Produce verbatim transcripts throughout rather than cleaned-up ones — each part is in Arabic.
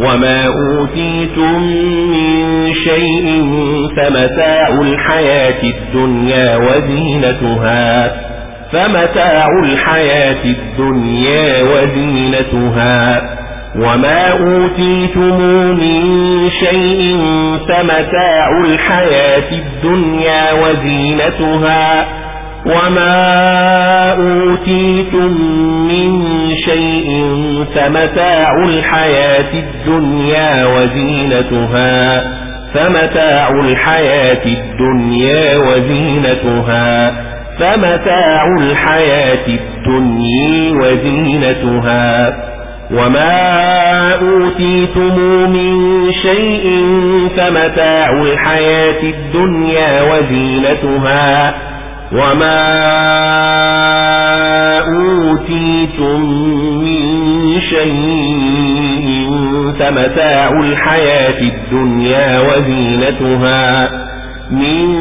وما أوتيتم من شيء فمتاع الحياة الدنيا وزينتها فمتاع الحياة الدنيا وزينتها وما أوتيتم من شيء فمتاع الحياة الدنيا وزينتها وما أوتيتم من شيء فمتاع الحياة الدنيا وزينتها فمتاع الحياة الدنيا وزينتها فمتاع الحياة الدنيا وزينتها وما أوتيتم من شيء فمتاع الحياة الدنيا وزينتها وما أوتيتم من شيء فمتاع الحياة الدنيا وزينتها من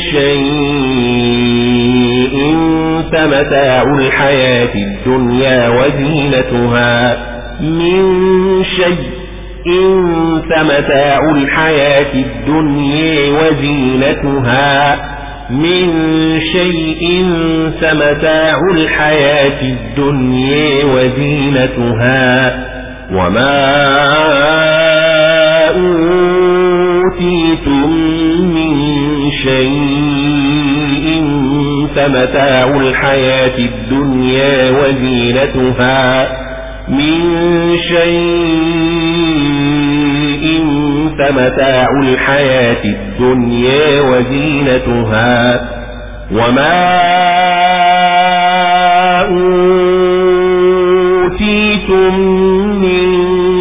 شيء فمتاع الحياة الدنيا وزينتها من شيء فمتاع الحياة الدنيا وزينتها من شيء فمتاع الحياة الدنيا وزينتها وما أوتيتم من شيء فمتاع الحياة الدنيا وزينتها من شيء فمتاع الحياة الدنيا وزينتها وما أوتيتم من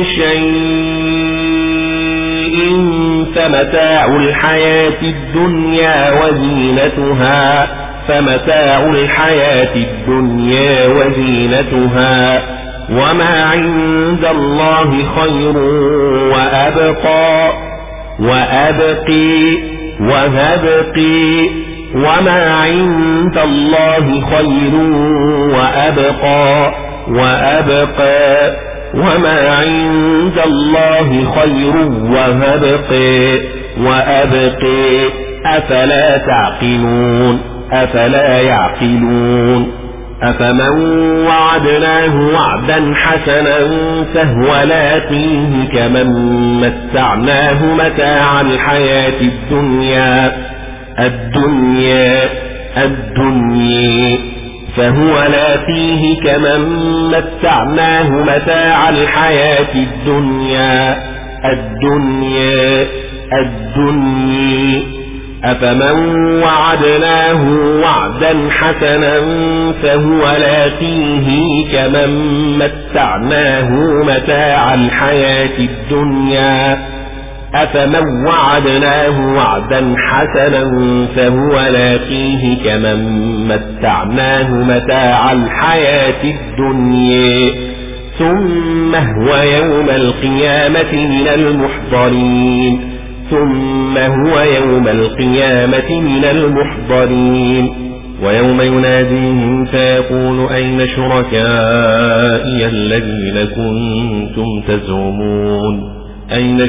شيء فمتاع الحياة الدنيا وزينتها فمتاع الحياة الدنيا وزينتها وما عند الله خير وأبقى وأبقي وهبقي وما عند الله خير وأبقى وأبقى وما عند الله خير وهبقي وأبقي أفلا تعقلون أفلا يعقلون أفمن وعدناه وعدا حسنا فهو لاقيه كمن متعناه متاع الحياة الدنيا الدنيا الدنيا فهو لاقيه كمن متعناه متاع الحياة الدنيا الدنيا الدنيا أفمن وعدناه وعدا حسنا فهو لاقيه كمن متعناه متاع الحياة الدنيا أفمن وعدناه وعدا حسنا فهو لاقيه كمن متعناه متاع الحياة الدنيا ثم هو يوم القيامة من المحضرين ثم هو يوم القيامة من المحضرين ويوم يناديهم فيقول أين شركائي الذين كنتم تزعمون أين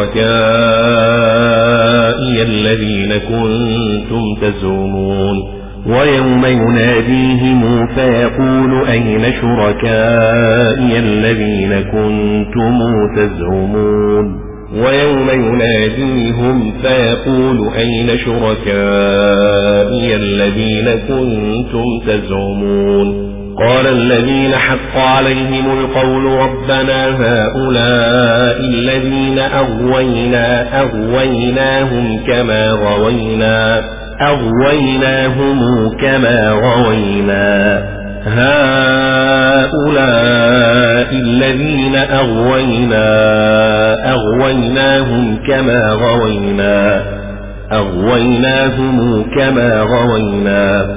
شركائي الذين كنتم تزعمون ويوم يناديهم فيقول أين شركائي الذين كنتم تزعمون ويوم يناديهم فيقول أين شركائي الذين كنتم تزعمون قال الذين حق عليهم القول ربنا هؤلاء الذين أغوينا أغويناهم كما غوينا أغويناهم كما غوينا هؤلاء الذين أغوينا أغويناهم كما غوينا أغويناهم كما غوينا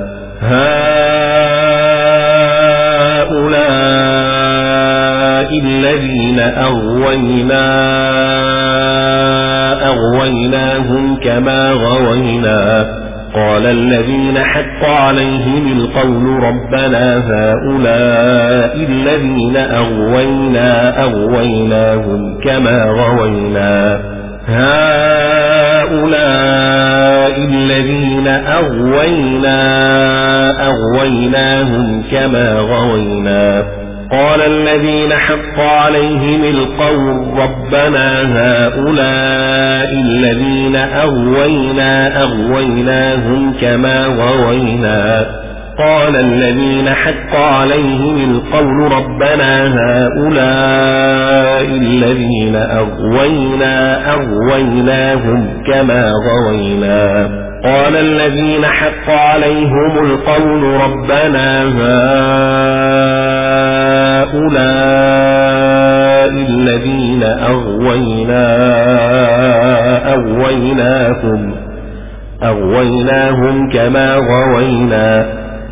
هؤلاء الذين أغوينا أغويناهم كما غوينا قال الذين حق عليهم القول ربنا هؤلاء الذين أغوينا أغويناهم كما غوينا هؤلاء الذين أغوينا أغويناهم كما غوينا قال الذين حق عليهم القول ربنا هؤلاء الذين أغوينا أغويناهم كما غوينا قال الذين حق عليهم القول ربنا هؤلاء الذين أغوينا أغويناهم كما غوينا قال الذين حق عليهم القول ربنا هؤلاء الذين أغوينا أغويناهم أغويناهم كما غوينا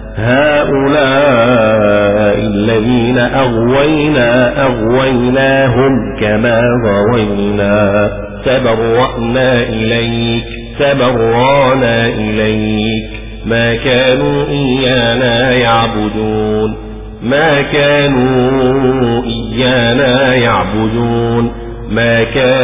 هؤلاء الذين أغوينا أغويناهم كما غوينا تبرأنا إليك تبرأنا إليك ما كانوا إيانا يعبدون ما كانوا إيانا يعبدون ما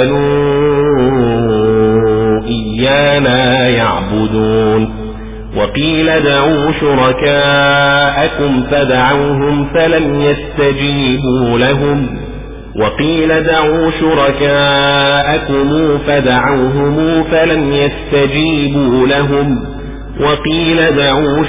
كانوا إيانا يعبدون وقيل دعوا شركاءكم فدعوهم فلم يستجيبوا لهم وقيل دعوا شركاءكم فدعوهم فلم يستجيبوا لهم وقيل دعوا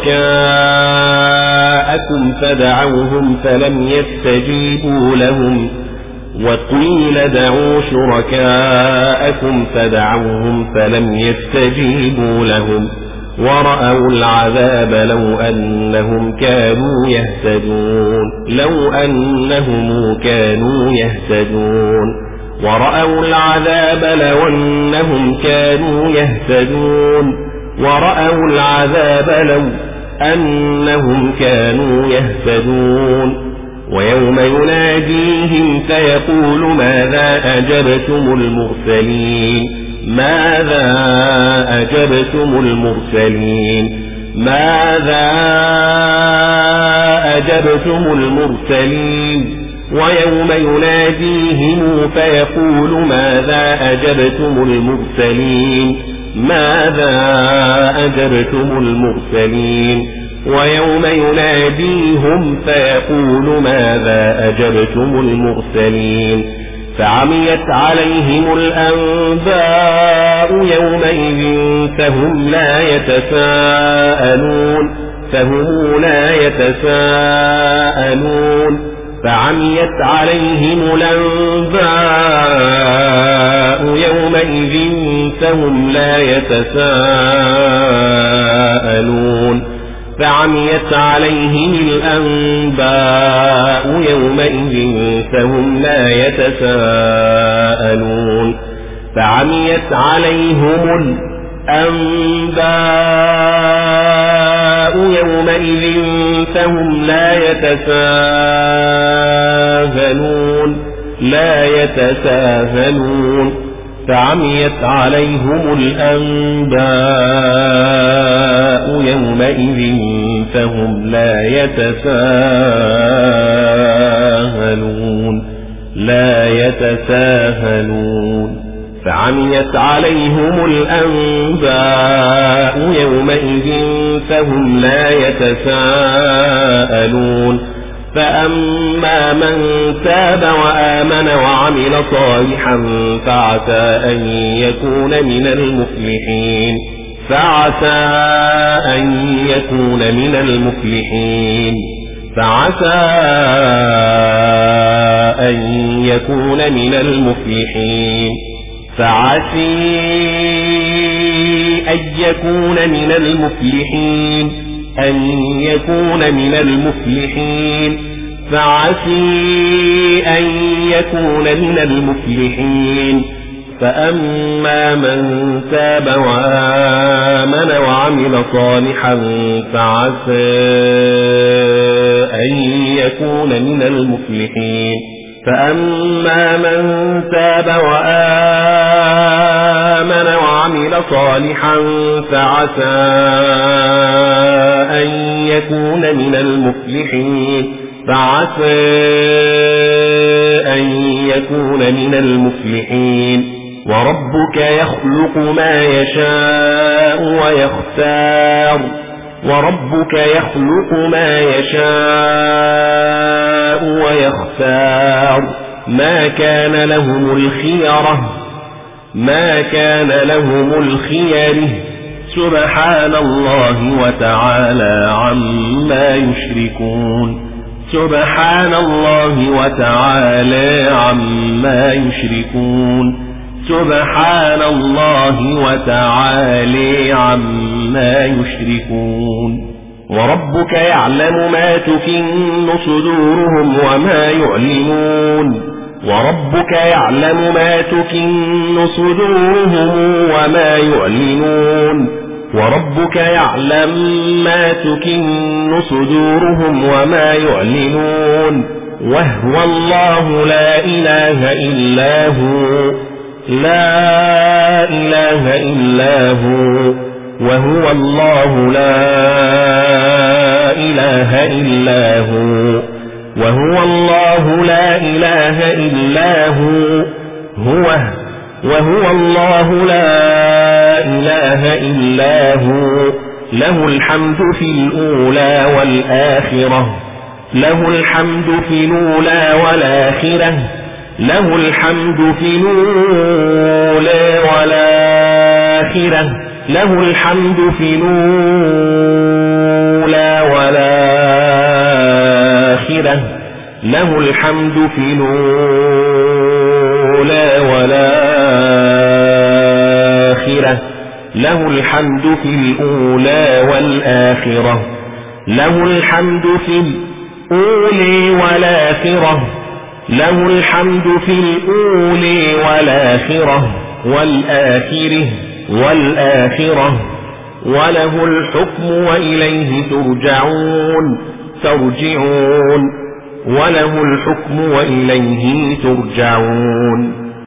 شركاءكم فدعوهم فلم يستجيبوا لهم وقيل دعوا شركاءكم فدعوهم فلم يستجيبوا لهم ورأوا العذاب لو أنهم كانوا يهتدون لو أنهم كانوا يهتدون ورأوا العذاب لو أنهم كانوا يهتدون ورأوا العذاب لو أنهم كانوا يهتدون ويوم يناديهم فيقول ماذا أجبتم المرسلين ماذا أجبتم المرسلين ماذا أجبتم المرسلين ويوم يناديهم فيقول ماذا أجبتم المرسلين ماذا أجبتم المرسلين ويوم يناديهم فيقول ماذا أجبتم المرسلين فعميت عليهم الأنباء يومئذ فهم لا يتساءلون فهم لا يتساءلون فعميت عليهم الأنباء يومئذ فهم لا يتساءلون فعميت عليهم الأنباء يومئذ فهم لا يتساءلون فعميت عليهم الأنباء يومئذ فهم لا يتساءلون لا يتساءلون فعميت عليهم الأنباء يومئذ فهم لا يتساءلون لا يتساءلون فعميت عليهم الأنباء يومئذ فهم لا يتساءلون فأما من تاب وآمن وعمل صالحا فعسى أن يكون من المفلحين فعسى أن يكون من المفلحين فعسى أن يكون من المفلحين فعسى أن يكون من المفلحين أن يكون من المفلحين فعسى أن يكون من المفلحين فأما من تاب وآمن وعمل صالحا فعسى أن يكون من المفلحين فأما من تاب وآمن وعمل صالحا فعسى أن يكون من المفلحين فعسى أن يكون من المفلحين وربك يخلق ما يشاء ويختار وربك يخلق ما يشاء ويختار ما كان لهم الخيرة ما كان لهم الخيرة سبحان الله وتعالى عما يشركون سبحان الله وتعالى عما يشركون سبحان الله وتعالى عما يشركون وربك يعلم ما تكن صدورهم وما يعلنون وربك يعلم ما تكن صدورهم وما يعلنون وربك يعلم ما تكن صدورهم وما يعلنون وهو الله لا إله إلا هو لا إله إلا هو وهو الله لا إله إلا هو وهو الله لا إله إلا هو هو وهو الله لا إله إلا هو له الحمد في الأولى والآخرة له الحمد في الأولى والآخرة له الحمد في الأولى والآخرة له الحمد في الأولى والآخرة له الحمد في الأولى والآخرة له الحمد في الأولى والآخرة له الحمد في الأولى والآخرة له الحمد في الأولى والآخرة والآخرة والآخرة وله الحكم وإليه ترجعون ترجعون وله الحكم وإليه ترجعون